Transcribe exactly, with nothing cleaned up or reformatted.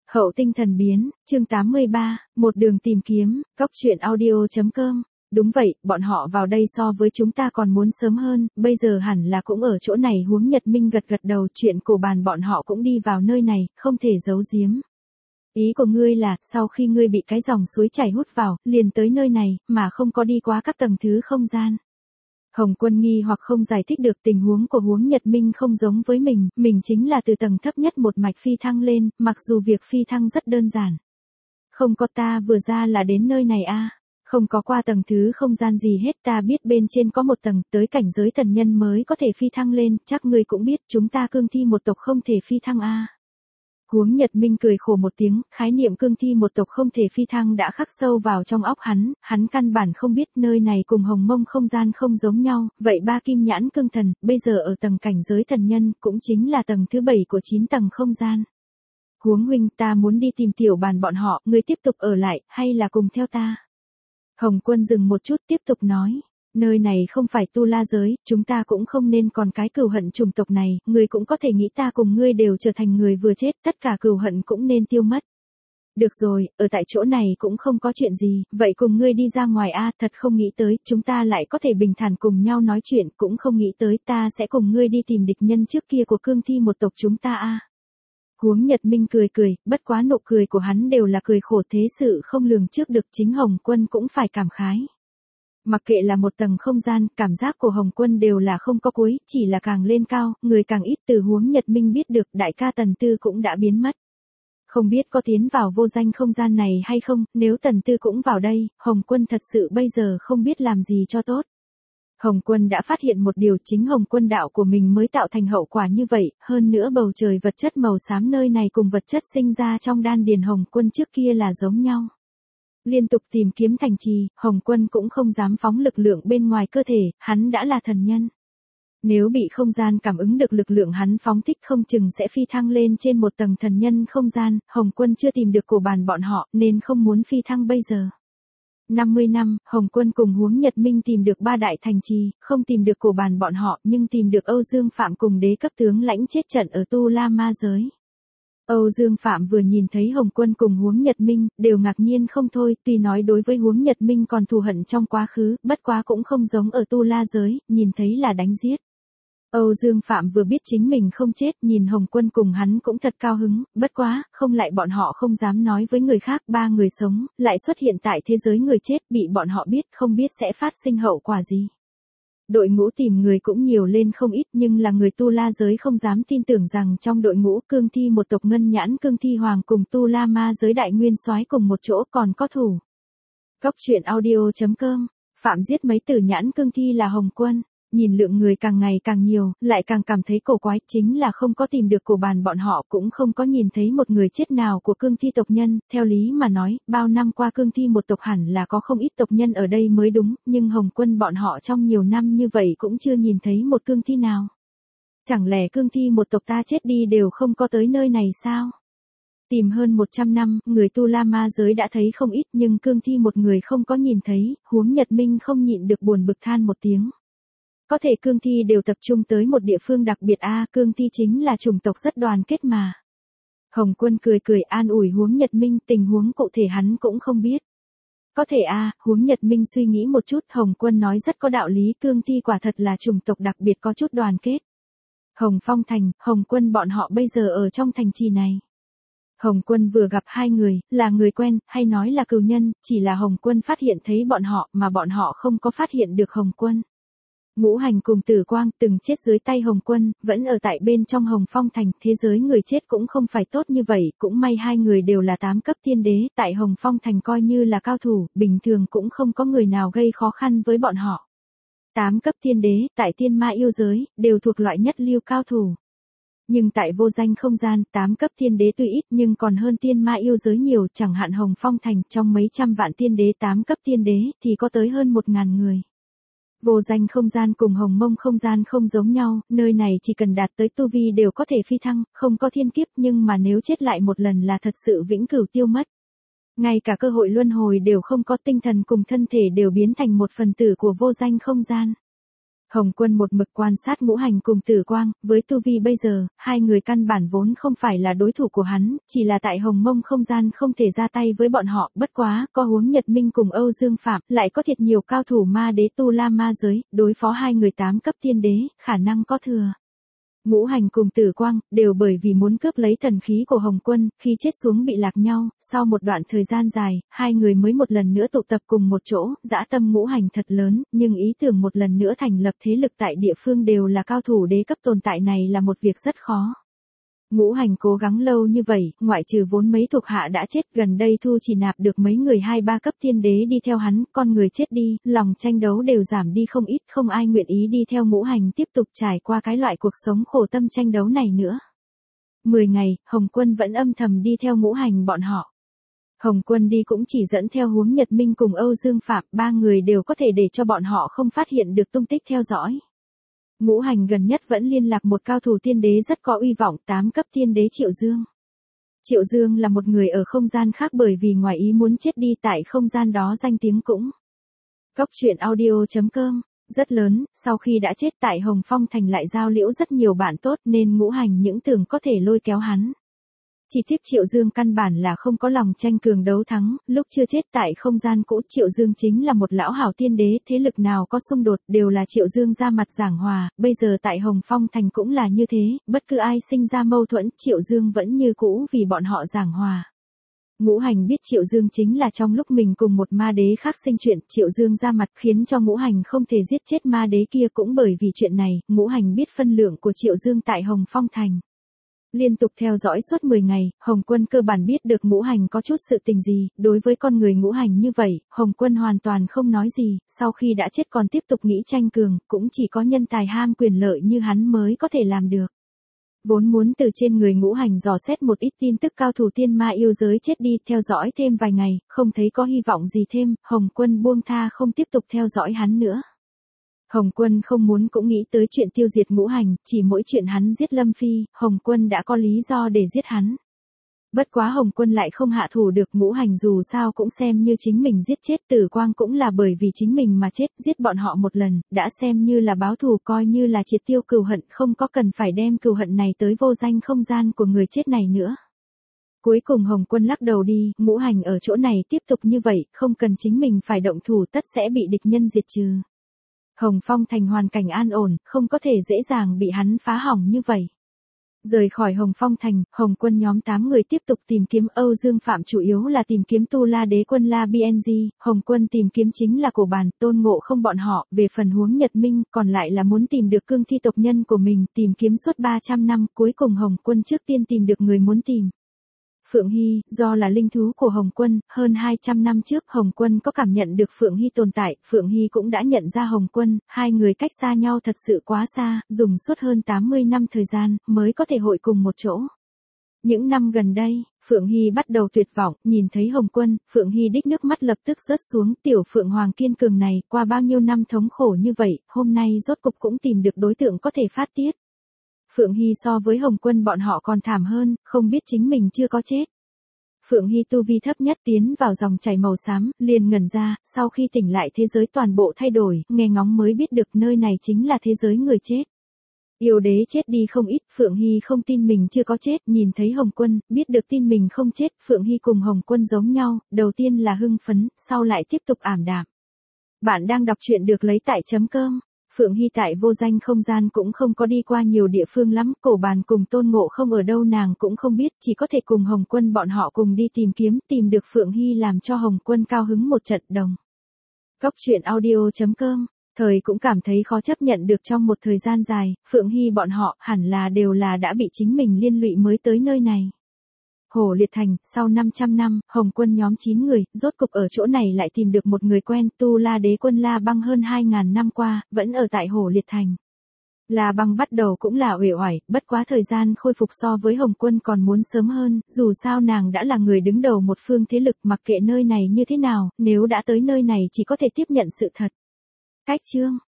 Hậu tinh thần biến, chương tám mươi ba, một đường tìm kiếm, góc truyện audio.com. Đúng vậy, bọn họ vào đây so với chúng ta còn muốn sớm hơn, bây giờ hẳn là cũng ở chỗ này. Huống Nhật Minh gật gật đầu, chuyện cổ bàn bọn họ cũng đi vào nơi này, không thể giấu giếm. Ý của ngươi là, sau khi ngươi bị cái dòng suối chảy hút vào, liền tới nơi này, mà không có đi qua các tầng thứ không gian. Hồng Quân nghi hoặc không giải thích được tình huống của Huống Nhật Minh không giống với mình, mình chính là từ tầng thấp nhất một mạch phi thăng lên, mặc dù việc phi thăng rất đơn giản. Không có, ta vừa ra là đến nơi này a, à. Không có qua tầng thứ không gian gì hết, ta biết bên trên có một tầng, tới cảnh giới thần nhân mới có thể phi thăng lên, chắc ngươi cũng biết chúng ta cương thi một tộc không thể phi thăng a. À. Huống Nhật Minh cười khổ một tiếng, khái niệm cương thi một tộc không thể phi thăng đã khắc sâu vào trong óc hắn, hắn căn bản không biết nơi này cùng Hồng Mông không gian không giống nhau, vậy ba kim nhãn cương thần, bây giờ ở tầng cảnh giới thần nhân, cũng chính là tầng thứ bảy của chín tầng không gian. Huống huynh, ta muốn đi tìm tiểu bàn bọn họ, ngươi tiếp tục ở lại, hay là cùng theo ta? Hồng Quân dừng một chút tiếp tục nói. Nơi này không phải tu la giới, chúng ta cũng không nên còn cái cừu hận chủng tộc này, ngươi cũng có thể nghĩ ta cùng ngươi đều trở thành người vừa chết, tất cả cừu hận cũng nên tiêu mất. Được rồi, ở tại chỗ này cũng không có chuyện gì, vậy cùng ngươi đi ra ngoài a, thật không nghĩ tới, chúng ta lại có thể bình thản cùng nhau nói chuyện, cũng không nghĩ tới ta sẽ cùng ngươi đi tìm địch nhân trước kia của cương thi một tộc chúng ta a. Huống Nhật Minh cười cười, bất quá nụ cười của hắn đều là cười khổ, thế sự không lường trước được, chính Hồng Quân cũng phải cảm khái. Mặc kệ là một tầng không gian, cảm giác của Hồng Quân đều là không có cuối, chỉ là càng lên cao, người càng ít. Từ Huống Nhật Minh biết được đại ca Tần Tư cũng đã biến mất. Không biết có tiến vào vô danh không gian này hay không, nếu Tần Tư cũng vào đây, Hồng Quân thật sự bây giờ không biết làm gì cho tốt. Hồng Quân đã phát hiện một điều, chính Hồng Quân đạo của mình mới tạo thành hậu quả như vậy, hơn nữa bầu trời vật chất màu xám nơi này cùng vật chất sinh ra trong đan điền Hồng Quân trước kia là giống nhau. Liên tục tìm kiếm thành trì, Hồng Quân cũng không dám phóng lực lượng bên ngoài cơ thể, hắn đã là thần nhân. Nếu bị không gian cảm ứng được lực lượng hắn phóng thích không chừng sẽ phi thăng lên trên một tầng thần nhân không gian, Hồng Quân chưa tìm được cổ bàn bọn họ nên không muốn phi thăng bây giờ. năm mươi năm, Hồng Quân cùng Huống Nhật Minh tìm được ba đại thành trì, không tìm được cổ bàn bọn họ nhưng tìm được Âu Dương Phạm cùng đế cấp tướng lãnh chết trận ở Tu La Ma giới. Âu Dương Phạm vừa nhìn thấy Hồng Quân cùng Huống Nhật Minh, đều ngạc nhiên không thôi, tuy nói đối với Huống Nhật Minh còn thù hận trong quá khứ, bất quá cũng không giống ở Tu La giới, nhìn thấy là đánh giết. Âu Dương Phạm vừa biết chính mình không chết, nhìn Hồng Quân cùng hắn cũng thật cao hứng, bất quá, không lại bọn họ không dám nói với người khác, ba người sống, lại xuất hiện tại thế giới người chết, bị bọn họ biết, không biết sẽ phát sinh hậu quả gì. Đội ngũ tìm người cũng nhiều lên không ít, nhưng là người Tu La giới không dám tin tưởng rằng trong đội ngũ cương thi một tộc ngân nhãn cương thi hoàng cùng Tu La Ma giới đại nguyên soái cùng một chỗ còn có thủ. Góc truyện audio.com, Phạm giết mấy tử nhãn cương thi là Hồng Quân. Nhìn lượng người càng ngày càng nhiều, lại càng cảm thấy cổ quái, chính là không có tìm được cổ bàn bọn họ, cũng không có nhìn thấy một người chết nào của cương thi tộc nhân, theo lý mà nói, bao năm qua cương thi một tộc hẳn là có không ít tộc nhân ở đây mới đúng, nhưng Hồng Quân bọn họ trong nhiều năm như vậy cũng chưa nhìn thấy một cương thi nào. Chẳng lẽ cương thi một tộc ta chết đi đều không có tới nơi này sao? Tìm hơn một trăm năm, người Tu La Ma giới đã thấy không ít nhưng cương thi một người không có nhìn thấy, Huống Nhật Minh không nhịn được buồn bực than một tiếng. Có thể cương thi đều tập trung tới một địa phương đặc biệt a, à, cương thi chính là chủng tộc rất đoàn kết mà. Hồng Quân cười cười an ủi Huống Nhật Minh, tình huống cụ thể hắn cũng không biết. Có thể a, à, Huống Nhật Minh suy nghĩ một chút, Hồng Quân nói rất có đạo lý, cương thi quả thật là chủng tộc đặc biệt có chút đoàn kết. Hồng Phong Thành, Hồng Quân bọn họ bây giờ ở trong thành trì này. Hồng Quân vừa gặp hai người, là người quen, hay nói là cừu nhân, chỉ là Hồng Quân phát hiện thấy bọn họ, mà bọn họ không có phát hiện được Hồng Quân. Ngũ Hành cùng Tử Quang từng chết dưới tay Hồng Quân, vẫn ở tại bên trong Hồng Phong Thành, thế giới người chết cũng không phải tốt như vậy, cũng may hai người đều là tám cấp tiên đế, tại Hồng Phong Thành coi như là cao thủ, bình thường cũng không có người nào gây khó khăn với bọn họ. Tám cấp tiên đế, tại tiên ma yêu giới, đều thuộc loại nhất lưu cao thủ. Nhưng tại vô danh không gian, tám cấp tiên đế tuy ít nhưng còn hơn tiên ma yêu giới nhiều, chẳng hạn Hồng Phong Thành, trong mấy trăm vạn tiên đế tám cấp tiên đế, thì có tới hơn một ngàn người. Vô danh không gian cùng Hồng Mông không gian không giống nhau, nơi này chỉ cần đạt tới tu vi đều có thể phi thăng, không có thiên kiếp, nhưng mà nếu chết lại một lần là thật sự vĩnh cửu tiêu mất. Ngay cả cơ hội luân hồi đều không có, tinh thần cùng thân thể đều biến thành một phần tử của vô danh không gian. Hồng Quân một mực quan sát Ngũ Hành cùng Tử Quang, với tu vi bây giờ, hai người căn bản vốn không phải là đối thủ của hắn, chỉ là tại Hồng Mông không gian không thể ra tay với bọn họ, bất quá, có huống Nhật Minh cùng Âu Dương Phạm, lại có thiệt nhiều cao thủ ma đế tu la ma giới, đối phó hai người tám cấp tiên đế, khả năng có thừa. Ngũ Hành cùng Tử Quang, đều bởi vì muốn cướp lấy thần khí của Hồng Quân, khi chết xuống bị lạc nhau, sau một đoạn thời gian dài, hai người mới một lần nữa tụ tập cùng một chỗ, dã tâm Ngũ Hành thật lớn, nhưng ý tưởng một lần nữa thành lập thế lực tại địa phương đều là cao thủ đế cấp tồn tại này là một việc rất khó. Ngũ Hành cố gắng lâu như vậy, ngoại trừ vốn mấy thuộc hạ đã chết, gần đây thu chỉ nạp được mấy người hai ba cấp tiên đế đi theo hắn, con người chết đi, lòng tranh đấu đều giảm đi không ít, không ai nguyện ý đi theo Ngũ Hành tiếp tục trải qua cái loại cuộc sống khổ tâm tranh đấu này nữa. Mười ngày, Hồng Quân vẫn âm thầm đi theo Ngũ Hành bọn họ. Hồng Quân đi cũng chỉ dẫn theo huống Nhật Minh cùng Âu Dương Phạm, ba người đều có thể để cho bọn họ không phát hiện được tung tích theo dõi. Ngũ Hành gần nhất vẫn liên lạc một cao thủ tiên đế rất có uy vọng, tám cấp tiên đế Triệu Dương. Triệu Dương là một người ở không gian khác bởi vì ngoài ý muốn chết đi tại không gian đó danh tiếng cũng. Cốc truyện audio chấm com, rất lớn, sau khi đã chết tại Hồng Phong Thành lại giao liễu rất nhiều bạn tốt nên Ngũ Hành những tưởng có thể lôi kéo hắn. Chỉ tiếc Triệu Dương căn bản là không có lòng tranh cường đấu thắng, lúc chưa chết tại không gian cũ Triệu Dương chính là một lão hảo tiên đế, thế lực nào có xung đột đều là Triệu Dương ra mặt giảng hòa, bây giờ tại Hồng Phong Thành cũng là như thế, bất cứ ai sinh ra mâu thuẫn Triệu Dương vẫn như cũ vì bọn họ giảng hòa. Ngũ Hành biết Triệu Dương chính là trong lúc mình cùng một ma đế khác sinh chuyện, Triệu Dương ra mặt khiến cho Ngũ Hành không thể giết chết ma đế kia cũng bởi vì chuyện này, Ngũ Hành biết phân lượng của Triệu Dương tại Hồng Phong Thành. Liên tục theo dõi suốt mười ngày, Hồng Quân cơ bản biết được Ngũ Hành có chút sự tình gì, đối với con người Ngũ Hành như vậy, Hồng Quân hoàn toàn không nói gì, sau khi đã chết còn tiếp tục nghĩ tranh cường, cũng chỉ có nhân tài ham quyền lợi như hắn mới có thể làm được. Vốn muốn từ trên người Ngũ Hành dò xét một ít tin tức cao thủ tiên ma yêu giới chết đi, theo dõi thêm vài ngày, không thấy có hy vọng gì thêm, Hồng Quân buông tha không tiếp tục theo dõi hắn nữa. Hồng Quân không muốn cũng nghĩ tới chuyện tiêu diệt Ngũ Hành, chỉ mỗi chuyện hắn giết Lâm Phi, Hồng Quân đã có lý do để giết hắn. Bất quá Hồng Quân lại không hạ thủ được Ngũ Hành dù sao cũng xem như chính mình giết chết Tử Quang cũng là bởi vì chính mình mà chết, giết bọn họ một lần, đã xem như là báo thù coi như là triệt tiêu cừu hận, không có cần phải đem cừu hận này tới vô danh không gian của người chết này nữa. Cuối cùng Hồng Quân lắc đầu đi, Ngũ Hành ở chỗ này tiếp tục như vậy, không cần chính mình phải động thủ tất sẽ bị địch nhân diệt trừ. Hồng Phong Thành hoàn cảnh an ổn, không có thể dễ dàng bị hắn phá hỏng như vậy. Rời khỏi Hồng Phong Thành, Hồng Quân nhóm tám người tiếp tục tìm kiếm Âu Dương Phạm chủ yếu là tìm kiếm Tu La Đế Quân La bê en giê, Hồng Quân tìm kiếm chính là Cổ Bàn, Tôn Ngộ Không bọn họ, về phần huống Nhật Minh, còn lại là muốn tìm được cương thi tộc nhân của mình, tìm kiếm suốt ba trăm năm, cuối cùng Hồng Quân trước tiên tìm được người muốn tìm. Phượng Hy, do là linh thú của Hồng Quân, hơn hai trăm năm trước Hồng Quân có cảm nhận được Phượng Hy tồn tại, Phượng Hy cũng đã nhận ra Hồng Quân, hai người cách xa nhau thật sự quá xa, dùng suốt hơn tám mươi năm thời gian, mới có thể hội cùng một chỗ. Những năm gần đây, Phượng Hy bắt đầu tuyệt vọng, nhìn thấy Hồng Quân, Phượng Hy đích nước mắt lập tức rớt xuống, tiểu Phượng Hoàng kiên cường này, qua bao nhiêu năm thống khổ như vậy, hôm nay rốt cục cũng tìm được đối tượng có thể phát tiết. Phượng Hy so với Hồng Quân bọn họ còn thảm hơn, không biết chính mình chưa có chết. Phượng Hy tu vi thấp nhất tiến vào dòng chảy màu xám, liền ngẩn ra, sau khi tỉnh lại thế giới toàn bộ thay đổi, nghe ngóng mới biết được nơi này chính là thế giới người chết. Yêu đế chết đi không ít, Phượng Hy không tin mình chưa có chết, nhìn thấy Hồng Quân, biết được tin mình không chết, Phượng Hy cùng Hồng Quân giống nhau, đầu tiên là hưng phấn, sau lại tiếp tục ảm đạm. Bạn đang đọc truyện được lấy tại chấm com. Phượng Hy tại vô danh không gian cũng không có đi qua nhiều địa phương lắm, Cổ Bàn cùng Tôn Ngộ Không ở đâu nàng cũng không biết, chỉ có thể cùng Hồng Quân bọn họ cùng đi tìm kiếm, tìm được Phượng Hy làm cho Hồng Quân cao hứng một trận đồng. Cốc truyện audio chấm com, thời cũng cảm thấy khó chấp nhận được trong một thời gian dài, Phượng Hy bọn họ hẳn là đều là đã bị chính mình liên lụy mới tới nơi này. Hồ Liệt Thành, sau năm trăm năm, Hồng Quân nhóm chín người, rốt cục ở chỗ này lại tìm được một người quen, Tu La Đế Quân La Băng hơn hai ngàn năm qua, vẫn ở tại Hồ Liệt Thành. La Băng bắt đầu cũng là uể oải, bất quá thời gian khôi phục so với Hồng Quân còn muốn sớm hơn, dù sao nàng đã là người đứng đầu một phương thế lực mặc kệ nơi này như thế nào, nếu đã tới nơi này chỉ có thể tiếp nhận sự thật. Cách chương